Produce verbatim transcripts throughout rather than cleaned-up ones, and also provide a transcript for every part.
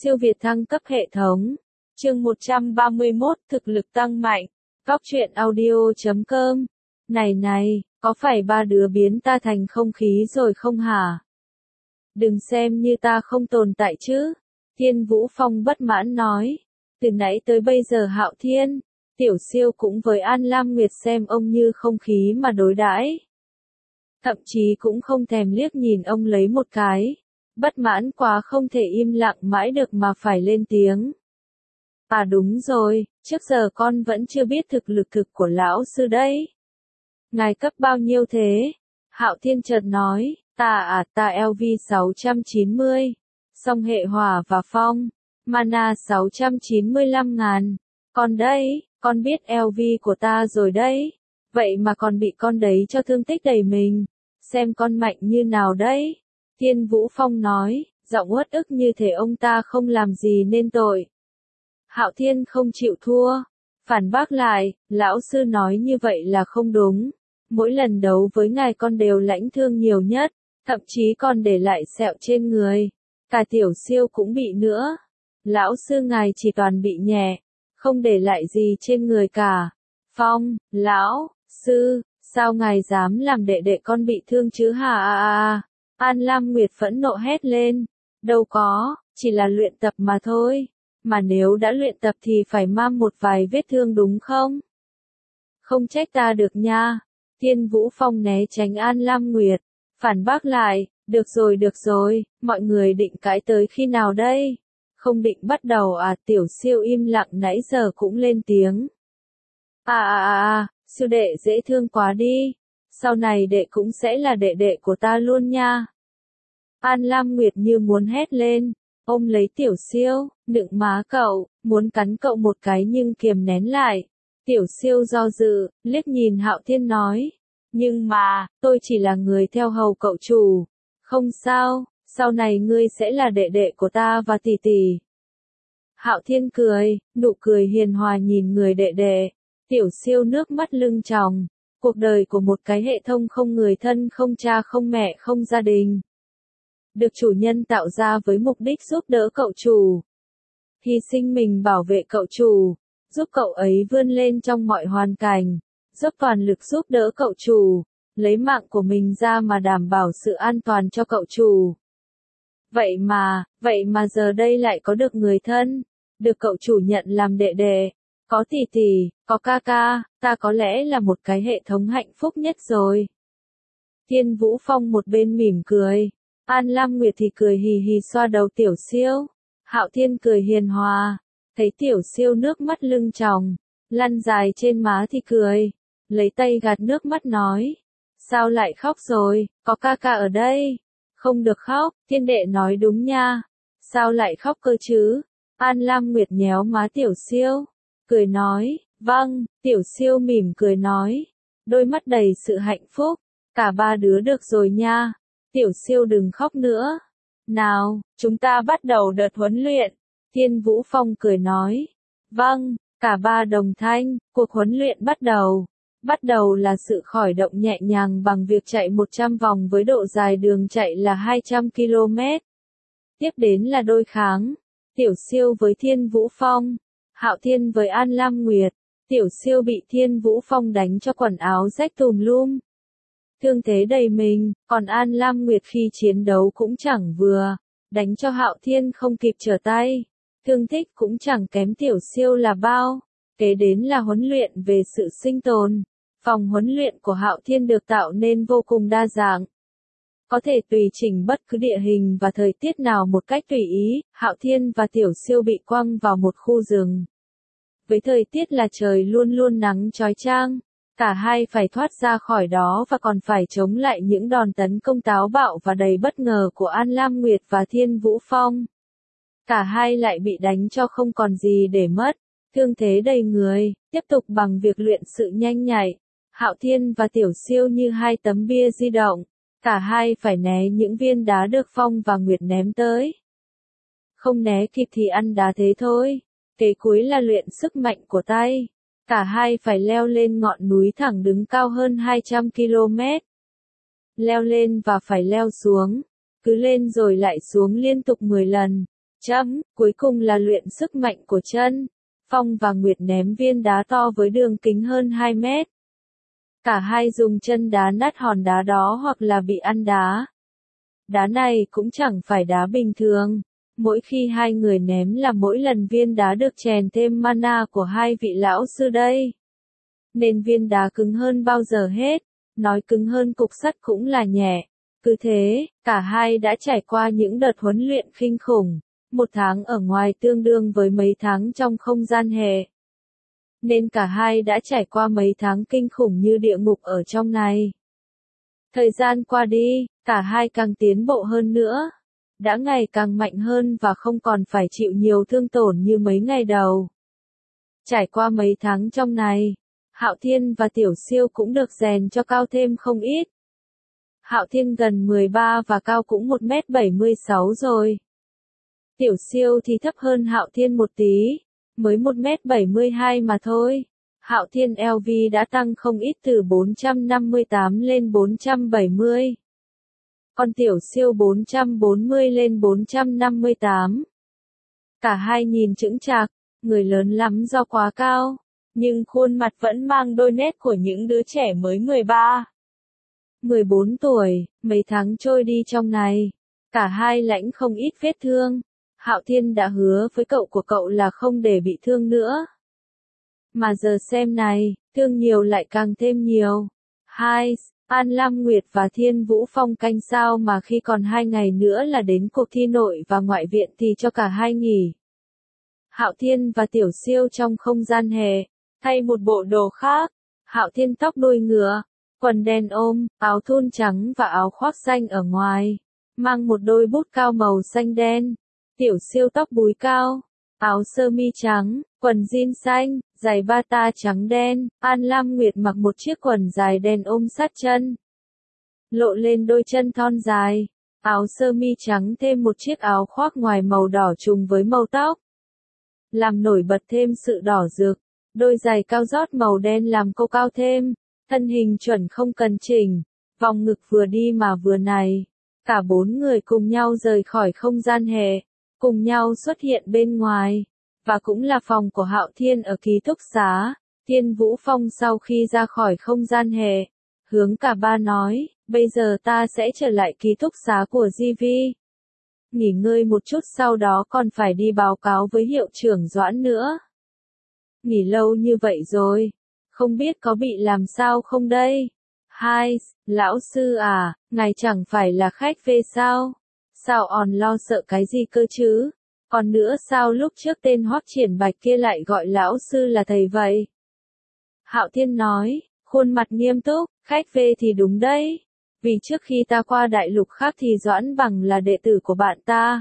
Siêu việt thăng cấp hệ thống. Chương một trăm ba mươi mốt, thực lực tăng mạnh. Góc truyện audio chấm com. Này này, có phải ba đứa biến ta thành không khí rồi không hả? Đừng xem như ta không tồn tại chứ. Thiên Vũ Phong bất mãn nói. Từ nãy tới bây giờ Hạo Thiên, Tiểu Siêu cũng với An Lam Nguyệt xem ông như không khí mà đối đãi. Thậm chí cũng không thèm liếc nhìn ông lấy một cái. Bất mãn quá không thể im lặng mãi được mà phải lên tiếng. À đúng rồi, trước giờ con vẫn chưa biết thực lực thực của lão sư đấy. Ngài cấp bao nhiêu thế? Hạo Thiên chợt nói, ta à ta L V sáu trăm chín mươi, song hệ hỏa và phong, mana sáu trăm chín mươi lăm ngàn. Con đấy, con biết L V của ta rồi đấy. Vậy mà còn bị con đấy cho thương tích đầy mình. Xem con mạnh như nào đấy. Thiên Vũ Phong nói, giọng uất ức như thể ông ta không làm gì nên tội. Hạo Thiên không chịu thua. Phản bác lại, lão sư nói như vậy là không đúng. Mỗi lần đấu với ngài con đều lãnh thương nhiều nhất, thậm chí còn để lại sẹo trên người. Cả Tiểu Siêu cũng bị nữa. Lão sư ngài chỉ toàn bị nhẹ, không để lại gì trên người cả. Phong, lão, sư, sao ngài dám làm đệ đệ con bị thương chứ hả? À, à, à. An Lam Nguyệt phẫn nộ hét lên. Đâu có, chỉ là luyện tập mà thôi. Mà nếu đã luyện tập thì phải mang một vài vết thương đúng không? Không trách ta được nha. Thiên Vũ Phong né tránh An Lam Nguyệt. Phản bác lại, được rồi được rồi, mọi người định cãi tới khi nào đây? Không định bắt đầu à? Tiểu Siêu im lặng nãy giờ cũng lên tiếng. À à à à, siêu đệ dễ thương quá đi. Sau này đệ cũng sẽ là đệ đệ của ta luôn nha. An Lam Nguyệt như muốn hét lên, ôm lấy Tiểu Siêu, nựng má cậu, muốn cắn cậu một cái nhưng kiềm nén lại. Tiểu Siêu do dự, liếc nhìn Hạo Thiên nói, nhưng mà, tôi chỉ là người theo hầu cậu chủ. Không sao, sau này ngươi sẽ là đệ đệ của ta và tỷ tỷ. Hạo Thiên cười, nụ cười hiền hòa nhìn người đệ đệ. Tiểu Siêu nước mắt lưng tròng. Cuộc đời của một cái hệ thống không người thân, không cha không mẹ không gia đình. Được chủ nhân tạo ra với mục đích giúp đỡ cậu chủ. Hy sinh mình bảo vệ cậu chủ. Giúp cậu ấy vươn lên trong mọi hoàn cảnh. Dốc toàn lực giúp đỡ cậu chủ. Lấy mạng của mình ra mà đảm bảo sự an toàn cho cậu chủ. Vậy mà, vậy mà giờ đây lại có được người thân. Được cậu chủ nhận làm đệ đệ. Có tỷ tỷ, có ca ca, ta có lẽ là một cái hệ thống hạnh phúc nhất rồi. Thiên Vũ Phong một bên mỉm cười. An Lam Nguyệt thì cười hì hì xoa đầu Tiểu Siêu. Hạo Thiên cười hiền hòa. Thấy Tiểu Siêu nước mắt lưng tròng, lăn dài trên má thì cười. Lấy tay gạt nước mắt nói. Sao lại khóc rồi, có ca ca ở đây. Không được khóc, Thiên đệ nói đúng nha. Sao lại khóc cơ chứ? An Lam Nguyệt nhéo má Tiểu Siêu. Cười nói, vâng, Tiểu Siêu mỉm cười nói. Đôi mắt đầy sự hạnh phúc. Cả ba đứa được rồi nha. Tiểu Siêu đừng khóc nữa. Nào, chúng ta bắt đầu đợt huấn luyện. Thiên Vũ Phong cười nói. Vâng, cả ba đồng thanh, cuộc huấn luyện bắt đầu. Bắt đầu là sự khởi động nhẹ nhàng bằng việc chạy một trăm vòng với độ dài đường chạy là hai trăm ki lô mét. Tiếp đến là đôi kháng. Tiểu Siêu với Thiên Vũ Phong. Hạo Thiên với An Lam Nguyệt. Tiểu Siêu bị Thiên Vũ Phong đánh cho quần áo rách tùm lum. Thương thế đầy mình, còn An Lam Nguyệt khi chiến đấu cũng chẳng vừa. Đánh cho Hạo Thiên không kịp trở tay. Thương tích cũng chẳng kém Tiểu Siêu là bao. Kế đến là huấn luyện về sự sinh tồn. Phòng huấn luyện của Hạo Thiên được tạo nên vô cùng đa dạng. Có thể tùy chỉnh bất cứ địa hình và thời tiết nào một cách tùy ý. Hạo Thiên và Tiểu Siêu bị quăng vào một khu rừng. Với thời tiết là trời luôn luôn nắng chói chang, cả hai phải thoát ra khỏi đó và còn phải chống lại những đòn tấn công táo bạo và đầy bất ngờ của An Lam Nguyệt và Thiên Vũ Phong. Cả hai lại bị đánh cho không còn gì để mất, thương thế đầy người, tiếp tục bằng việc luyện sự nhanh nhạy. Hạo Thiên và Tiểu Siêu như hai tấm bia di động, cả hai phải né những viên đá được Phong và Nguyệt ném tới. Không né kịp thì ăn đá thế thôi. Kế cuối là luyện sức mạnh của tay. Cả hai phải leo lên ngọn núi thẳng đứng cao hơn hai trăm ki lô mét. Leo lên và phải leo xuống. Cứ lên rồi lại xuống liên tục mười lần. Chấm, cuối cùng là luyện sức mạnh của chân. Phong và Nguyệt ném viên đá to với đường kính hơn hai mét. Cả hai dùng chân đá nát hòn đá đó hoặc là bị ăn đá. Đá này cũng chẳng phải đá bình thường. Mỗi khi hai người ném là mỗi lần viên đá được chèn thêm mana của hai vị lão sư đây. Nên viên đá cứng hơn bao giờ hết. Nói cứng hơn cục sắt cũng là nhẹ. Cứ thế, cả hai đã trải qua những đợt huấn luyện kinh khủng. Một tháng ở ngoài tương đương với mấy tháng trong không gian hệ. Nên cả hai đã trải qua mấy tháng kinh khủng như địa ngục ở trong này. Thời gian qua đi, cả hai càng tiến bộ hơn nữa. Đã ngày càng mạnh hơn và không còn phải chịu nhiều thương tổn như mấy ngày đầu. Trải qua mấy tháng trong này, Hạo Thiên và Tiểu Siêu cũng được rèn cho cao thêm không ít. Hạo Thiên gần mười ba và cao cũng một mét bảy mươi sáu rồi. Tiểu Siêu thì thấp hơn Hạo Thiên một tí, mới một mét bảy mươi hai mà thôi. Hạo Thiên lờ vê đã tăng không ít từ bốn trăm năm mươi tám lên bốn trăm bảy mươi. Còn Tiểu Siêu bốn trăm bốn mươi lên bốn trăm năm mươi tám. Cả hai nhìn chững chạc, người lớn lắm do quá cao, nhưng khuôn mặt vẫn mang đôi nét của những đứa trẻ mới mười ba, mười bốn tuổi. Mấy tháng trôi đi trong này, cả hai lãnh không ít vết thương. Hạo Thiên đã hứa với cậu của cậu là không để bị thương nữa. Mà giờ xem này, thương nhiều lại càng thêm nhiều. Hai, An Lam Nguyệt và Thiên Vũ Phong canh sao mà khi còn hai ngày nữa là đến cuộc thi nội và ngoại viện thì cho cả hai nghỉ. Hạo Thiên và Tiểu Siêu trong không gian hè, thay một bộ đồ khác. Hạo Thiên tóc đuôi ngựa, quần đen ôm, áo thun trắng và áo khoác xanh ở ngoài, mang một đôi bút cao màu xanh đen. Tiểu Siêu tóc búi cao, áo sơ mi trắng, quần jean xanh, giày bata trắng đen. An Lam Nguyệt mặc một chiếc quần dài đen ôm sát chân, lộ lên đôi chân thon dài. Áo sơ mi trắng thêm một chiếc áo khoác ngoài màu đỏ trùng với màu tóc, làm nổi bật thêm sự đỏ rực. Đôi giày cao gót màu đen làm cô cao thêm. Thân hình chuẩn không cần chỉnh, vòng ngực vừa đi mà vừa này. Cả bốn người cùng nhau rời khỏi không gian hè, cùng nhau xuất hiện bên ngoài, và cũng là phòng của Hạo Thiên ở ký túc xá. Thiên Vũ Phong sau khi ra khỏi không gian hè, hướng cả ba nói, bây giờ ta sẽ trở lại ký túc xá của gi vê. Nghỉ ngơi một chút sau đó còn phải đi báo cáo với hiệu trưởng Doãn nữa. Nghỉ lâu như vậy rồi, không biết có bị làm sao không đây? Hai, lão sư à, ngài chẳng phải là khách về sao? Sao on lo sợ cái gì cơ chứ? Còn nữa sao lúc trước tên Hoắc Triển Bạch kia lại gọi lão sư là thầy vậy? Hạo Thiên nói, khuôn mặt nghiêm túc, khách về thì đúng đấy. Vì trước khi ta qua đại lục khác thì Doãn Bằng là đệ tử của bạn ta,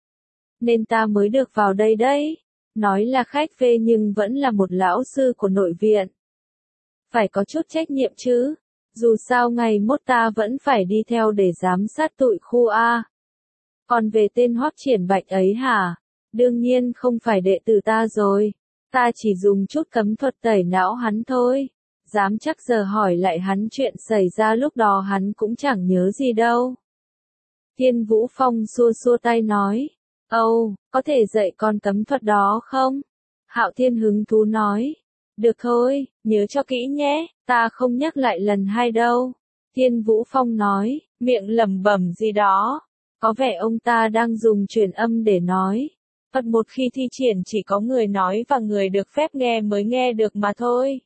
nên ta mới được vào đây đấy. Nói là khách về nhưng vẫn là một lão sư của nội viện. Phải có chút trách nhiệm chứ. Dù sao ngày mốt ta vẫn phải đi theo để giám sát tụi khu A. Còn về tên Hoắc Triển Bạch ấy hả? Đương nhiên không phải đệ tử ta rồi. Ta chỉ dùng chút cấm thuật tẩy não hắn thôi. Dám chắc giờ hỏi lại hắn chuyện xảy ra lúc đó hắn cũng chẳng nhớ gì đâu. Thiên Vũ Phong xua xua tay nói. Âu, oh, có thể dạy con cấm thuật đó không? Hạo Thiên hứng thú nói. Được thôi, nhớ cho kỹ nhé, ta không nhắc lại lần hai đâu. Thiên Vũ Phong nói, miệng lẩm bẩm gì đó. Có vẻ ông ta đang dùng truyền âm để nói. Phật một khi thi triển chỉ có người nói và người được phép nghe mới nghe được mà thôi.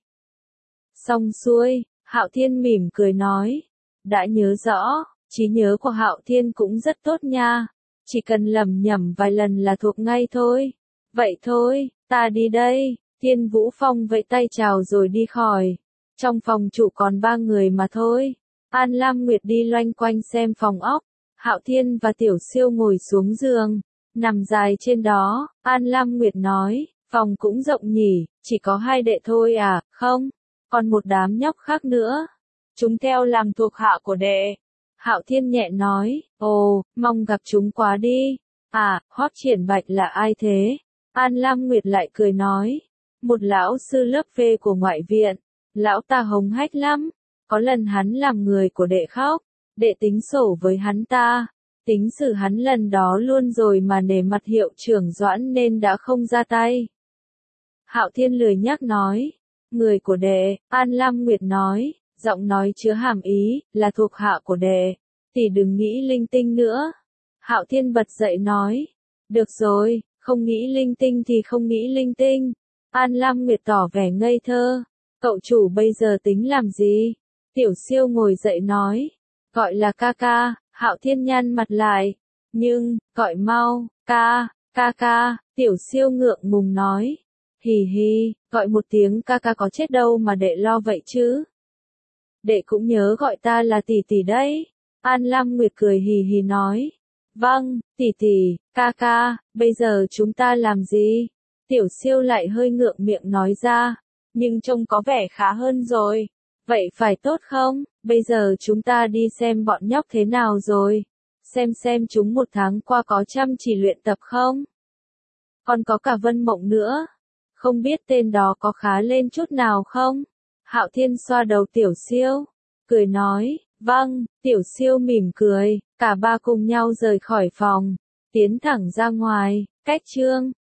Xong xuôi, Hạo Thiên mỉm cười nói. Đã nhớ rõ, trí nhớ của Hạo Thiên cũng rất tốt nha. Chỉ cần lầm nhầm vài lần là thuộc ngay thôi. Vậy thôi, ta đi đây. Thiên Vũ Phong vẫy tay chào rồi đi khỏi. Trong phòng chủ còn ba người mà thôi. An Lam Nguyệt đi loanh quanh xem phòng ốc. Hạo Thiên và Tiểu Siêu ngồi xuống giường, nằm dài trên đó. An Lam Nguyệt nói, phòng cũng rộng nhỉ, chỉ có hai đệ thôi à, không? Còn một đám nhóc khác nữa. Chúng theo làm thuộc hạ của đệ. Hạo Thiên nhẹ nói, ồ, mong gặp chúng quá đi. À, Hoắc Triển Bạch là ai thế? An Lam Nguyệt lại cười nói, một lão sư lớp V của ngoại viện. Lão ta hống hách lắm. Có lần hắn làm người của đệ khóc. Đệ tính sổ với hắn ta. Tính xử hắn lần đó luôn rồi mà nể mặt hiệu trưởng Doãn nên đã không ra tay. Hạo Thiên lười nhác nói. Người của đệ, An Lam Nguyệt nói, giọng nói chứa hàm ý, là thuộc hạ của đệ. Tỷ đừng nghĩ linh tinh nữa. Hạo Thiên bật dậy nói. Được rồi, không nghĩ linh tinh thì không nghĩ linh tinh. An Lam Nguyệt tỏ vẻ ngây thơ. Cậu chủ bây giờ tính làm gì? Tiểu Siêu ngồi dậy nói. Gọi là ca ca. Hạo Thiên nhăn mặt lại. Nhưng, gọi mau, ca, ca ca. Tiểu Siêu ngượng ngùng nói. Hì hì, gọi một tiếng ca ca có chết đâu mà đệ lo vậy chứ. Đệ cũng nhớ gọi ta là tỷ tỷ đấy. An Lam Nguyệt cười hì hì nói. Vâng, tỷ tỷ, ca ca, bây giờ chúng ta làm gì? Tiểu Siêu lại hơi ngượng miệng nói ra. Nhưng trông có vẻ khá hơn rồi. Vậy phải tốt không? Bây giờ chúng ta đi xem bọn nhóc thế nào rồi. Xem xem chúng một tháng qua có chăm chỉ luyện tập không? Còn có cả Vân Mộng nữa. Không biết tên đó có khá lên chút nào không? Hạo Thiên xoa đầu Tiểu Siêu. Cười nói, vâng, Tiểu Siêu mỉm cười. Cả ba cùng nhau rời khỏi phòng. Tiến thẳng ra ngoài, cách chương.